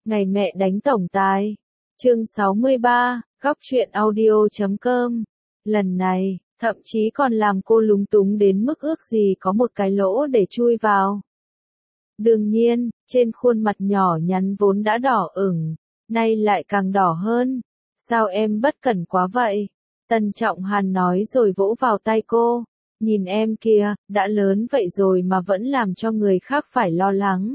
Ngày mẹ đánh tổng tài. Chương 63, góc truyện audio.com. Lần này, thậm chí còn làm cô lúng túng đến mức ước gì có một cái lỗ để chui vào. Đương nhiên, trên khuôn mặt nhỏ nhắn vốn đã đỏ ửng, nay lại càng đỏ hơn. Sao em bất cẩn quá vậy? Tân Trọng Hàn nói rồi vỗ vào tay cô. Nhìn em kìa, đã lớn vậy rồi mà vẫn làm cho người khác phải lo lắng.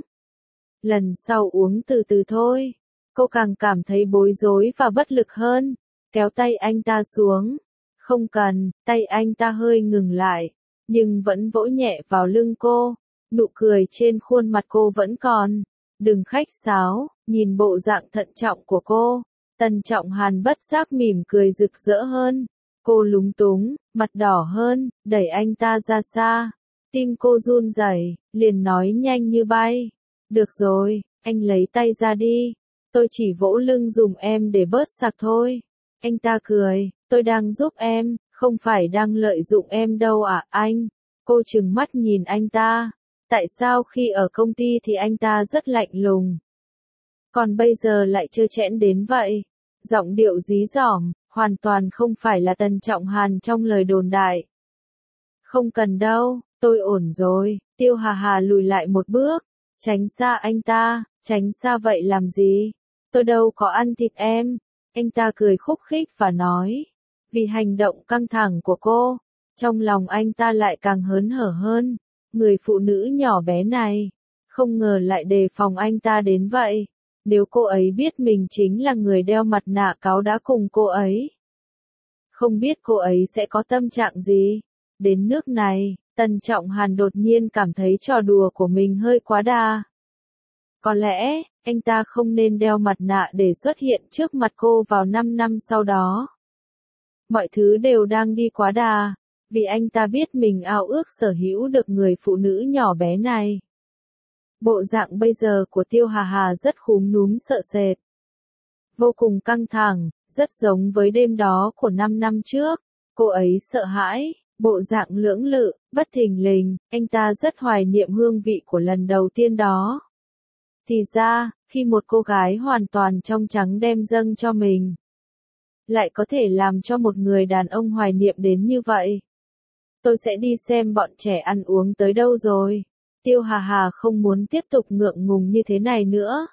Lần sau uống từ từ thôi. Cô càng cảm thấy bối rối và bất lực hơn. Kéo tay anh ta xuống. Không cần, tay anh ta hơi ngừng lại, nhưng vẫn vỗ nhẹ vào lưng cô. Nụ cười trên khuôn mặt cô vẫn còn. Đừng khách sáo, nhìn bộ dạng thận trọng của cô. Tân Trọng Hàn bất giác mỉm cười rực rỡ hơn. Cô lúng túng, mặt đỏ hơn, đẩy anh ta ra xa. Tim cô run rẩy, liền nói nhanh như bay. Được rồi, anh lấy tay ra đi. Tôi chỉ vỗ lưng giùm em để bớt sặc thôi. Anh ta cười, tôi đang giúp em, không phải đang lợi dụng em đâu à anh. Cô trừng mắt nhìn anh ta. Tại sao khi ở công ty thì anh ta rất lạnh lùng, còn bây giờ lại trơ trẽn đến vậy? Giọng điệu dí dỏm, hoàn toàn không phải là Tân Trọng Hàn trong lời đồn đại. Không cần đâu, tôi ổn rồi. Tiêu Hà Hà lùi lại một bước, tránh xa anh ta. Tránh xa vậy làm gì? Tôi đâu có ăn thịt em. Anh ta cười khúc khích và nói. Vì hành động căng thẳng của cô, trong lòng anh ta lại càng hớn hở hơn. Người phụ nữ nhỏ bé này, không ngờ lại đề phòng anh ta đến vậy. Nếu cô ấy biết mình chính là người đeo mặt nạ cáo đã cùng cô ấy, không biết cô ấy sẽ có tâm trạng gì. Đến nước này, Tân Trọng Hàn đột nhiên cảm thấy trò đùa của mình hơi quá đà. Có lẽ, anh ta không nên đeo mặt nạ để xuất hiện trước mặt cô vào 5 năm sau đó. Mọi thứ đều đang đi quá đà, vì anh ta biết mình ao ước sở hữu được người phụ nữ nhỏ bé này. Bộ dạng bây giờ của Tiêu Hà Hà rất khúm núm sợ sệt, vô cùng căng thẳng, rất giống với đêm đó của 5 năm trước. Cô ấy sợ hãi, bộ dạng lưỡng lự, bất thình lình, anh ta rất hoài niệm hương vị của lần đầu tiên đó. Thì ra, khi một cô gái hoàn toàn trong trắng đem dâng cho mình, lại có thể làm cho một người đàn ông hoài niệm đến như vậy. Tôi sẽ đi xem bọn trẻ ăn uống tới đâu rồi. Tiêu Hà Hà không muốn tiếp tục ngượng ngùng như thế này nữa.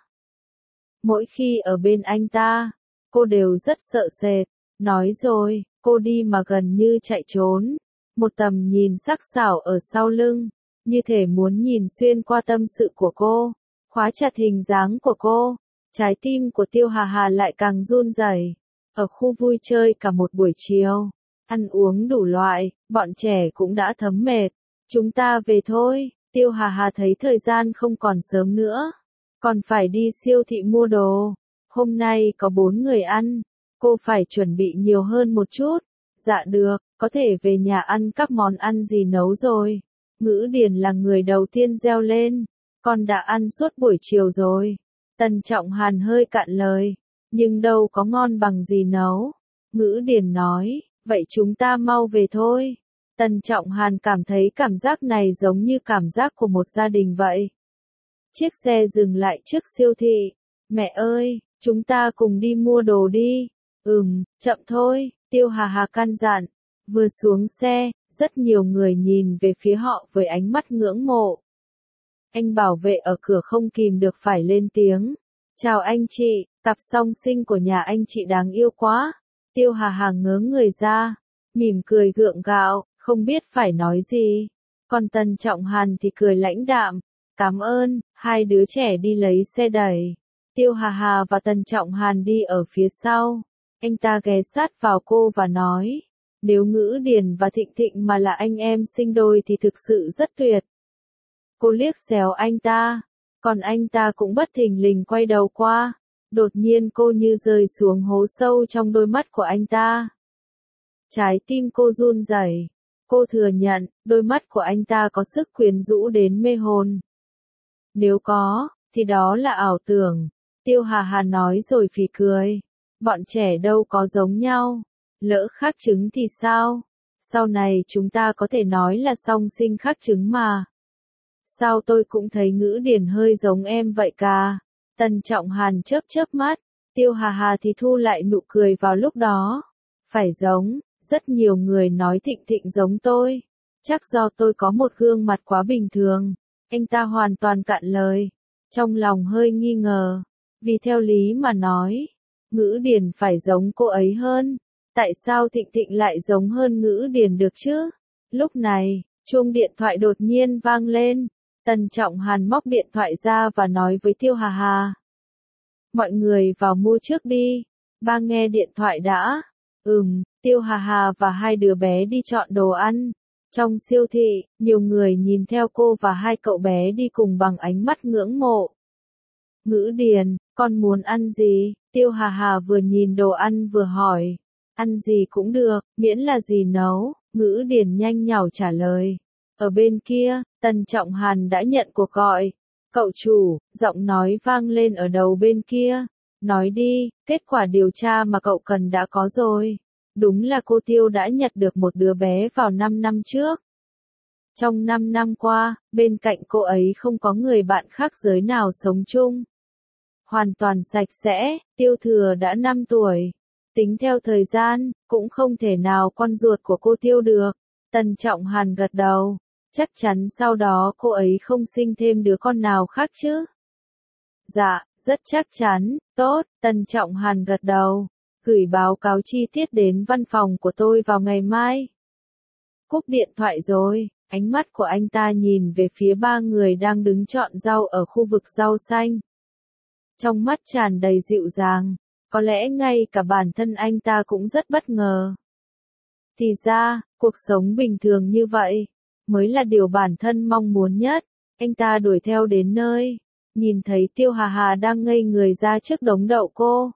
Mỗi khi ở bên anh ta, cô đều rất sợ sệt. Nói rồi, cô đi mà gần như chạy trốn. Một tầm nhìn sắc sảo ở sau lưng, như thể muốn nhìn xuyên qua tâm sự của cô, khóa chặt hình dáng của cô. Trái tim của Tiêu Hà Hà lại càng run rẩy. Ở khu vui chơi cả một buổi chiều, ăn uống đủ loại, bọn trẻ cũng đã thấm mệt. Chúng ta về thôi. Tiêu Hà Hà thấy thời gian không còn sớm nữa, còn phải đi siêu thị mua đồ. Hôm nay có 4 người ăn, cô phải chuẩn bị nhiều hơn một chút. Dạ được, có thể về nhà ăn các món ăn gì nấu rồi. Ngữ Điền là người đầu tiên reo lên, con đã ăn suốt buổi chiều rồi. Tân Trọng Hàn hơi cạn lời, nhưng đâu có ngon bằng gì nấu. Ngữ Điền nói, vậy chúng ta mau về thôi. Tân Trọng Hàn cảm thấy cảm giác này giống như cảm giác của một gia đình vậy. Chiếc xe dừng lại trước siêu thị. Mẹ ơi, chúng ta cùng đi mua đồ đi. Chậm thôi, Tiêu Hà Hà căn dặn. Vừa xuống xe, rất nhiều người nhìn về phía họ với ánh mắt ngưỡng mộ. Anh bảo vệ ở cửa không kìm được phải lên tiếng. Chào anh chị, cặp song sinh của nhà anh chị đáng yêu quá. Tiêu Hà Hà ngớ người ra, mỉm cười gượng gạo, không biết phải nói gì. Còn Tân Trọng Hàn thì cười lãnh đạm. Cảm ơn. Hai đứa trẻ đi lấy xe đẩy. Tiêu Hà Hà và Tân Trọng Hàn đi ở phía sau. Anh ta ghé sát vào cô và nói, nếu Ngữ Điền và Thịnh Thịnh mà là anh em sinh đôi thì thực sự rất tuyệt. Cô liếc xéo anh ta, còn anh ta cũng bất thình lình quay đầu qua. Đột nhiên cô như rơi xuống hố sâu trong đôi mắt của anh ta. Trái tim cô run rẩy. Cô thừa nhận, đôi mắt của anh ta có sức quyến rũ đến mê hồn. Nếu có, thì đó là ảo tưởng. Tiêu Hà Hà nói rồi phì cười. Bọn trẻ đâu có giống nhau. Lỡ khác trứng thì sao? Sau này chúng ta có thể nói là song sinh khác trứng mà. Sao tôi cũng thấy Ngữ Điền hơi giống em vậy cả. Tần Trọng Hàn chớp chớp mắt, Tiêu Hà Hà thì thu lại nụ cười vào lúc đó. Phải giống, rất nhiều người nói Thịnh Thịnh giống tôi. Chắc do tôi có một gương mặt quá bình thường. Anh ta hoàn toàn cạn lời. Trong lòng hơi nghi ngờ. Vì theo lý mà nói, Ngữ Điền phải giống cô ấy hơn. Tại sao Thịnh Thịnh lại giống hơn Ngữ Điền được chứ? Lúc này, chuông điện thoại đột nhiên vang lên. Tần Trọng Hàn móc điện thoại ra và nói với Tiêu Hà Hà. Mọi người vào mua trước đi. Ba nghe điện thoại đã. Tiêu Hà Hà và hai đứa bé đi chọn đồ ăn. Trong siêu thị, nhiều người nhìn theo cô và hai cậu bé đi cùng bằng ánh mắt ngưỡng mộ. Ngữ Điền, con muốn ăn gì? Tiêu Hà Hà vừa nhìn đồ ăn vừa hỏi. Ăn gì cũng được, miễn là gì nấu. Ngữ Điền nhanh nhảu trả lời. Ở bên kia, Tần Trọng Hàn đã nhận cuộc gọi. Cậu chủ, giọng nói vang lên ở đầu bên kia. Nói đi, kết quả điều tra mà cậu cần đã có rồi. Đúng là cô Tiêu đã nhặt được một đứa bé vào 5 năm trước. Trong 5 năm qua, bên cạnh cô ấy không có người bạn khác giới nào sống chung. Hoàn toàn sạch sẽ, Tiêu Thừa đã 5 tuổi. Tính theo thời gian, cũng không thể nào con ruột của cô Tiêu được. Tần Trọng Hàn gật đầu. Chắc chắn sau đó cô ấy không sinh thêm đứa con nào khác chứ? Dạ, rất chắc chắn, tốt, Tần Trọng Hàn gật đầu. Gửi báo cáo chi tiết đến văn phòng của tôi vào ngày mai. Cúp điện thoại rồi, ánh mắt của anh ta nhìn về phía ba người đang đứng chọn rau ở khu vực rau xanh. Trong mắt tràn đầy dịu dàng, có lẽ ngay cả bản thân anh ta cũng rất bất ngờ. Thì ra, cuộc sống bình thường như vậy, mới là điều bản thân mong muốn nhất. Anh ta đuổi theo đến nơi, nhìn thấy Tiêu Hà Hà đang ngây người ra trước đống đậu cô.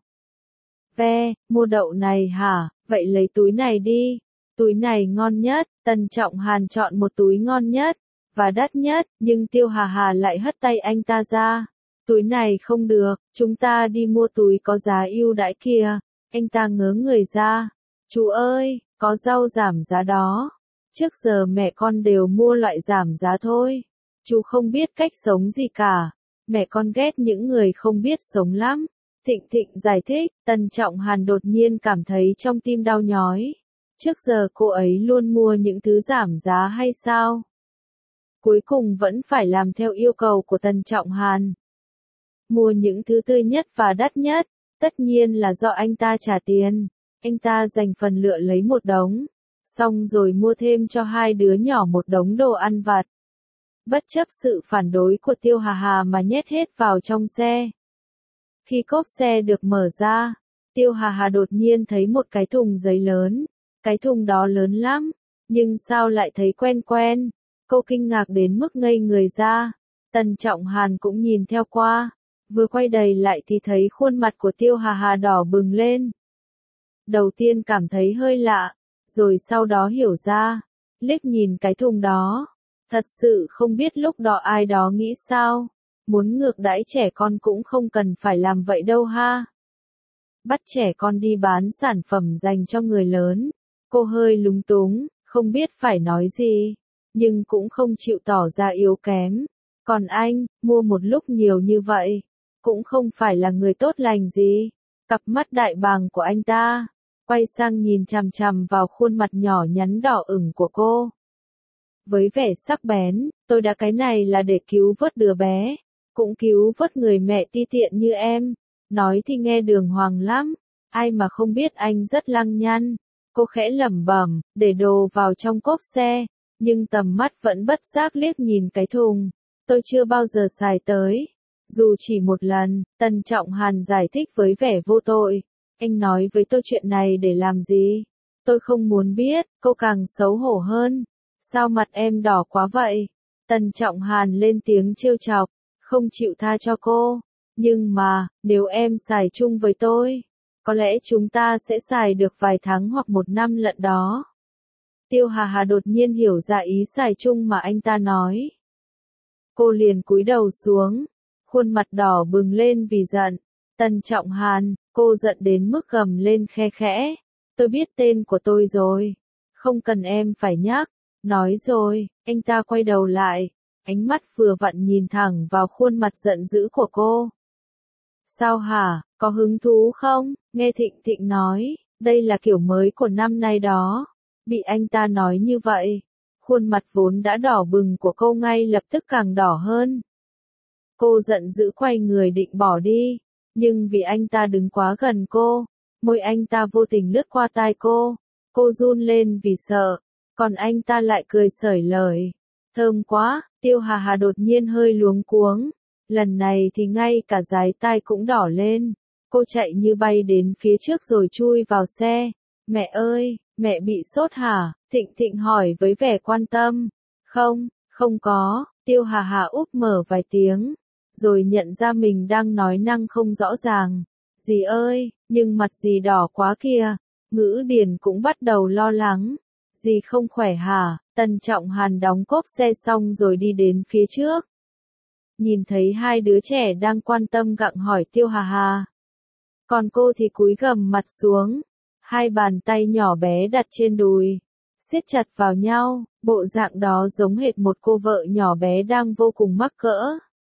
Mua đậu này hả, vậy lấy túi này đi. Túi này ngon nhất, Tần Trọng Hàn chọn một túi ngon nhất, và đắt nhất, nhưng Tiêu Hà Hà lại hất tay anh ta ra. Túi này không được, chúng ta đi mua túi có giá ưu đãi kìa. Anh ta ngớ người ra. Chú ơi, có rau giảm giá đó. Trước giờ mẹ con đều mua loại giảm giá thôi. Chú không biết cách sống gì cả. Mẹ con ghét những người không biết sống lắm. Thịnh Thịnh giải thích, Tần Trọng Hàn đột nhiên cảm thấy trong tim đau nhói. Trước giờ cô ấy luôn mua những thứ giảm giá hay sao? Cuối cùng vẫn phải làm theo yêu cầu của Tần Trọng Hàn. Mua những thứ tươi nhất và đắt nhất, tất nhiên là do anh ta trả tiền. Anh ta dành phần lựa lấy một đống, xong rồi mua thêm cho hai đứa nhỏ một đống đồ ăn vặt. Bất chấp sự phản đối của Tiêu Hà Hà mà nhét hết vào trong xe. Khi cốp xe được mở ra, Tiêu Hà Hà đột nhiên thấy một cái thùng giấy lớn. Cái thùng đó lớn lắm, nhưng sao lại thấy quen quen? Cô kinh ngạc đến mức ngây người ra. Tần Trọng Hàn cũng nhìn theo qua. Vừa quay đầy lại thì thấy khuôn mặt của Tiêu Hà Hà đỏ bừng lên. Đầu tiên cảm thấy hơi lạ, rồi sau đó hiểu ra. Liếc nhìn cái thùng đó. Thật sự không biết lúc đó ai đó nghĩ sao. Muốn ngược đãi trẻ con cũng không cần phải làm vậy đâu ha. Bắt trẻ con đi bán sản phẩm dành cho người lớn. Cô hơi lúng túng, không biết phải nói gì, nhưng cũng không chịu tỏ ra yếu kém. Còn anh, mua một lúc nhiều như vậy, cũng không phải là người tốt lành gì. Cặp mắt đại bàng của anh ta, quay sang nhìn chằm chằm vào khuôn mặt nhỏ nhắn đỏ ửng của cô. Với vẻ sắc bén, tôi đã cái này là để cứu vớt đứa bé, cũng cứu vớt người mẹ ti tiện như em. Nói thì nghe đường hoàng lắm, ai mà không biết anh rất lăng nhăng. Cô khẽ lẩm bẩm, để đồ vào trong cốp xe, nhưng tầm mắt vẫn bất giác liếc nhìn cái thùng. Tôi chưa bao giờ xài tới. Dù chỉ một lần, Tần Trọng Hàn giải thích với vẻ vô tội. Anh nói với tôi chuyện này để làm gì? Tôi không muốn biết, cô càng xấu hổ hơn. Sao mặt em đỏ quá vậy? Tần Trọng Hàn lên tiếng trêu chọc, không chịu tha cho cô. Nhưng mà, nếu em xài chung với tôi, có lẽ chúng ta sẽ xài được vài tháng hoặc một năm lận đó. Tiêu Hà Hà đột nhiên hiểu ra ý xài chung mà anh ta nói. Cô liền cúi đầu xuống, khuôn mặt đỏ bừng lên vì giận. Tần Trọng Hàn, cô giận đến mức gầm lên khe khẽ. Tôi biết tên của tôi rồi, không cần em phải nhắc. Nói rồi, anh ta quay đầu lại, ánh mắt vừa vặn nhìn thẳng vào khuôn mặt giận dữ của cô. Sao hả, có hứng thú không? Nghe Thịnh Thịnh nói, đây là kiểu mới của năm nay đó. Bị anh ta nói như vậy, khuôn mặt vốn đã đỏ bừng của cô ngay lập tức càng đỏ hơn. Cô giận dữ quay người định bỏ đi, nhưng vì anh ta đứng quá gần cô, môi anh ta vô tình lướt qua tai cô run lên vì sợ, còn anh ta lại cười xởi lời. Thơm quá, Tiêu Hà Hà đột nhiên hơi luống cuống, lần này thì ngay cả dái tai cũng đỏ lên. Cô chạy như bay đến phía trước rồi chui vào xe. Mẹ ơi, mẹ bị sốt hả? Thịnh Thịnh hỏi với vẻ quan tâm. Không, không có, Tiêu Hà Hà úp mở vài tiếng, rồi nhận ra mình đang nói năng không rõ ràng. Dì ơi, nhưng mặt dì đỏ quá kìa. Ngữ Điền cũng bắt đầu lo lắng. Dì không khỏe hả? Tần Trọng Hàn đóng cốp xe xong rồi đi đến phía trước. Nhìn thấy hai đứa trẻ đang quan tâm gặng hỏi Tiêu Hà Hà. Còn cô thì cúi gằm mặt xuống, hai bàn tay nhỏ bé đặt trên đùi, siết chặt vào nhau, bộ dạng đó giống hệt một cô vợ nhỏ bé đang vô cùng mắc cỡ.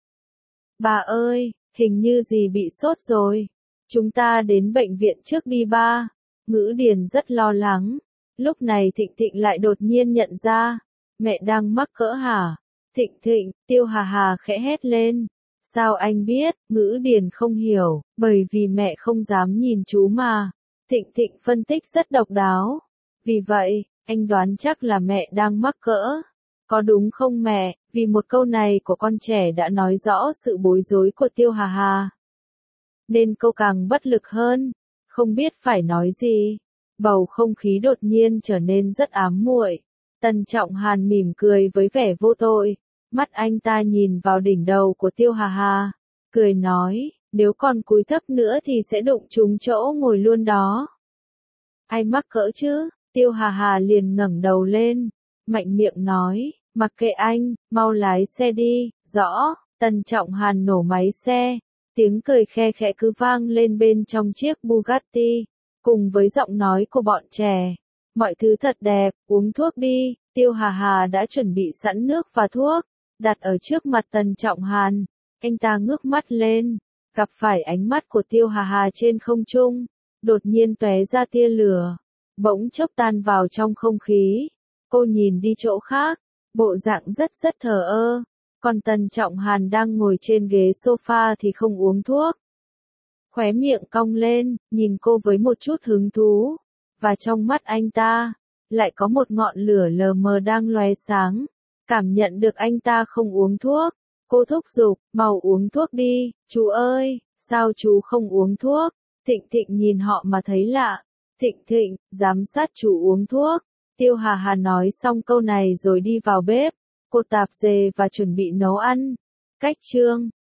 Bà ơi, hình như dì bị sốt rồi. Chúng ta đến bệnh viện trước đi ba. Ngữ Điền rất lo lắng. Lúc này Thịnh Thịnh lại đột nhiên nhận ra, mẹ đang mắc cỡ hả? Thịnh Thịnh, Tiêu Hà Hà khẽ hét lên. Sao anh biết? Ngữ Điền không hiểu, bởi vì mẹ không dám nhìn chú mà. Thịnh Thịnh phân tích rất độc đáo. Vì vậy, anh đoán chắc là mẹ đang mắc cỡ. Có đúng không mẹ? Vì một câu này của con trẻ đã nói rõ sự bối rối của Tiêu Hà Hà. Nên cô càng bất lực hơn, không biết phải nói gì. Bầu không khí đột nhiên trở nên rất ám muội. Tần Trọng Hàn mỉm cười với vẻ vô tội. Mắt anh ta nhìn vào đỉnh đầu của Tiêu Hà Hà, cười nói, nếu còn cúi thấp nữa thì sẽ đụng trúng chỗ ngồi luôn đó. Ai mắc cỡ chứ? Tiêu Hà Hà liền ngẩng đầu lên, mạnh miệng nói, mặc kệ anh, mau lái xe đi. Rõ. Tần Trọng Hàn nổ máy xe, tiếng cười khe khẽ cứ vang lên bên trong chiếc Bugatti, cùng với giọng nói của bọn trẻ. Mọi thứ thật đẹp, uống thuốc đi. Tiêu Hà Hà đã chuẩn bị sẵn nước và thuốc, đặt ở trước mặt Tần Trọng Hàn. Anh ta ngước mắt lên, gặp phải ánh mắt của Tiêu Hà Hà trên không trung, đột nhiên tóe ra tia lửa, bỗng chốc tan vào trong không khí. Cô nhìn đi chỗ khác, bộ dạng rất thờ ơ, còn Tần Trọng Hàn đang ngồi trên ghế sofa thì không uống thuốc. Khóe miệng cong lên, nhìn cô với một chút hứng thú, và trong mắt anh ta lại có một ngọn lửa lờ mờ đang lóe sáng. Cảm nhận được anh ta không uống thuốc, cô thúc giục, mau uống thuốc đi, chú ơi, sao chú không uống thuốc? Thịnh Thịnh nhìn họ mà thấy lạ. Thịnh Thịnh, giám sát chú uống thuốc. Tiêu Hà Hà nói xong câu này rồi đi vào bếp, cô tạp dề và chuẩn bị nấu ăn. Cách chương